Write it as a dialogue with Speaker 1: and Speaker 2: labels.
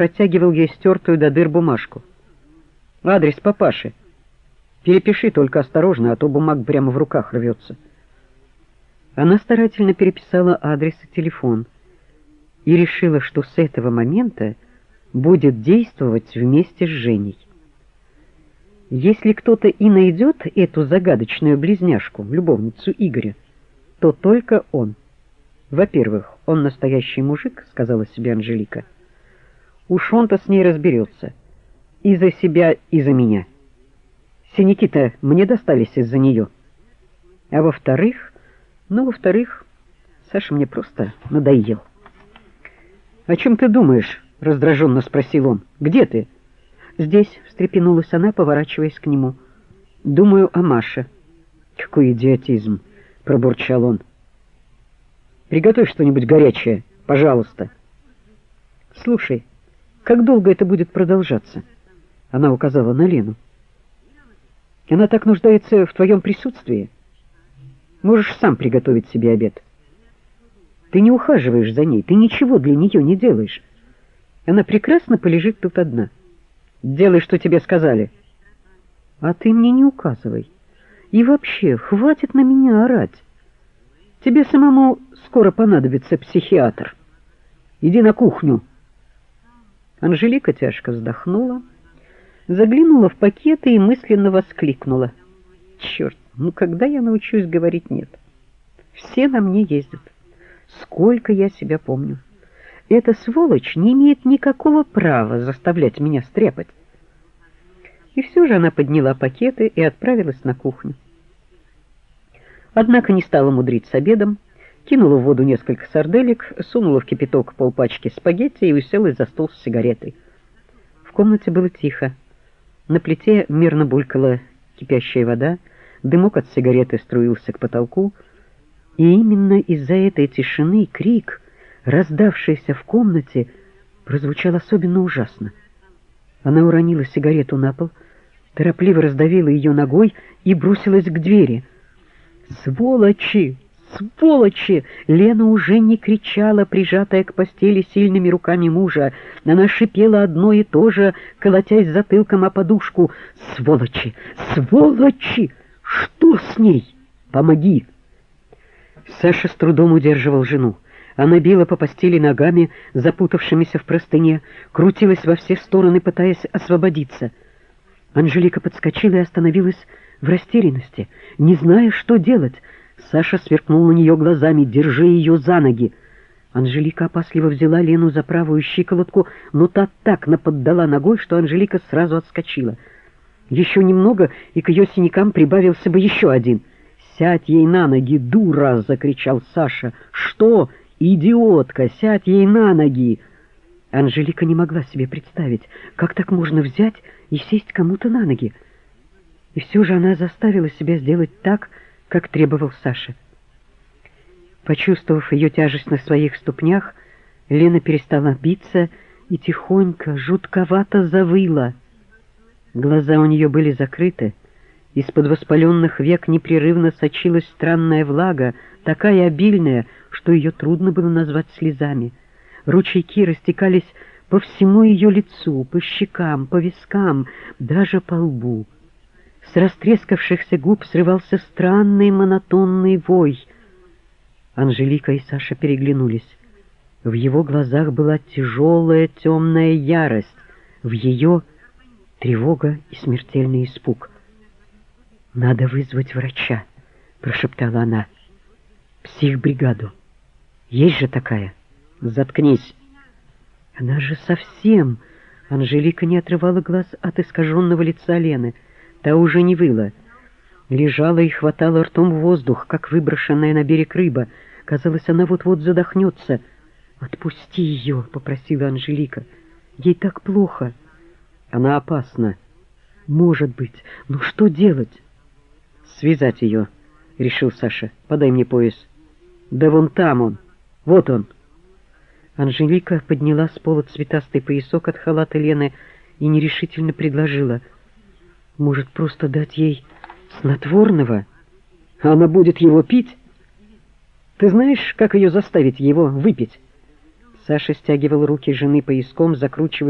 Speaker 1: протягивал ей стертую до дыр бумажку. «Адрес папаши. Перепиши, только осторожно, а то бумага прямо в руках рвется». Она старательно переписала адрес и телефон и решила, что с этого момента будет действовать вместе с Женей. Если кто-то и найдет эту загадочную близняшку, любовницу Игоря, то только он. Во-первых, он настоящий мужик, сказала себе Анжелика. Уж он-то с ней разберется. И за себя, и за меня. Синяки-то мне достались из-за нее. А во-вторых, Саша мне просто надоел. «О чем ты думаешь?» — раздраженно спросил он. «Где ты?» «Здесь», — встрепенулась она, поворачиваясь к нему. «Думаю о Маше». «Какой идиотизм!» — пробурчал он. «Приготовь что-нибудь горячее, пожалуйста». «Слушай, как долго это будет продолжаться?» Она указала на Лену. «Она так нуждается в твоем присутствии. Можешь сам приготовить себе обед. Ты не ухаживаешь за ней, ты ничего для нее не делаешь. Она прекрасно полежит тут одна. Делай, что тебе сказали». «А ты мне не указывай. И вообще, хватит на меня орать. Тебе самому скоро понадобится психиатр. Иди на кухню». Анжелика тяжко вздохнула, заглянула в пакеты и мысленно воскликнула. «Черт, ну когда я научусь говорить «нет»? Все на мне ездят. Сколько я себя помню. Эта сволочь не имеет никакого права заставлять меня стряпать». И все же она подняла пакеты и отправилась на кухню. Однако не стала мудрить с обедом, кинула в воду несколько сарделек, сунула в кипяток полпачки спагетти и уселась за стол с сигаретой. В комнате было тихо. На плите мирно булькала кипящая вода, дымок от сигареты струился к потолку, и именно из-за этой тишины крик, раздавшийся в комнате, прозвучал особенно ужасно. Она уронила сигарету на пол, торопливо раздавила ее ногой и бросилась к двери. «Сволочи! Сволочи!» Лена уже не кричала, прижатая к постели сильными руками мужа. Она шипела одно и то же, колотясь затылком о подушку. «Сволочи! Сволочи! Что с ней? Помоги!» Саша с трудом удерживал жену. Она била по постели ногами, запутавшимися в простыне, крутилась во все стороны, пытаясь освободиться. Анжелика подскочила и остановилась в растерянности, не зная, что делать. Саша сверкнул на нее глазами. «Держи ее за ноги!» Анжелика опасливо взяла Лену за правую щиколотку, но та так наподдала ногой, что Анжелика сразу отскочила. Еще немного, и к ее синякам прибавился бы еще один. «Сядь ей на ноги, дура!» — закричал Саша. «Что? Идиотка! Сядь ей на ноги!» Анжелика не могла себе представить, как так можно взять и сесть кому-то на ноги. И все же она заставила себя сделать так, как требовал Саша. Почувствовав ее тяжесть на своих ступнях, Лена перестала биться и тихонько, жутковато завыла. Глаза у нее были закрыты, из-под воспаленных век непрерывно сочилась странная влага, такая обильная, что ее трудно было назвать слезами. Ручейки растекались по всему ее лицу, по щекам, по вискам, даже по лбу. С растрескавшихся губ срывался странный монотонный вой. Анжелика и Саша переглянулись. В его глазах была тяжелая темная ярость, в ее — тревога и смертельный испуг. «Надо вызвать врача», — прошептала она. «Психбригаду. Есть же такая?» «Заткнись!» «Она же совсем...» Анжелика не отрывала глаз от искаженного лица Лены. Та уже не выла. Лежала и хватала ртом воздух, как выброшенная на берег рыба. Казалось, она вот-вот задохнется. «Отпусти ее», — попросила Анжелика. «Ей так плохо». «Она опасна». «Может быть. Но что делать?» «Связать ее», — решил Саша. «Подай мне пояс». «Да вон там он. Вот он». Анжелика подняла с пола цветастый поясок от халата Лены и нерешительно предложила: «Может, просто дать ей снотворного? Она будет его пить? Ты знаешь, как ее заставить его выпить?» Саша стягивал руки жены пояском, закручивая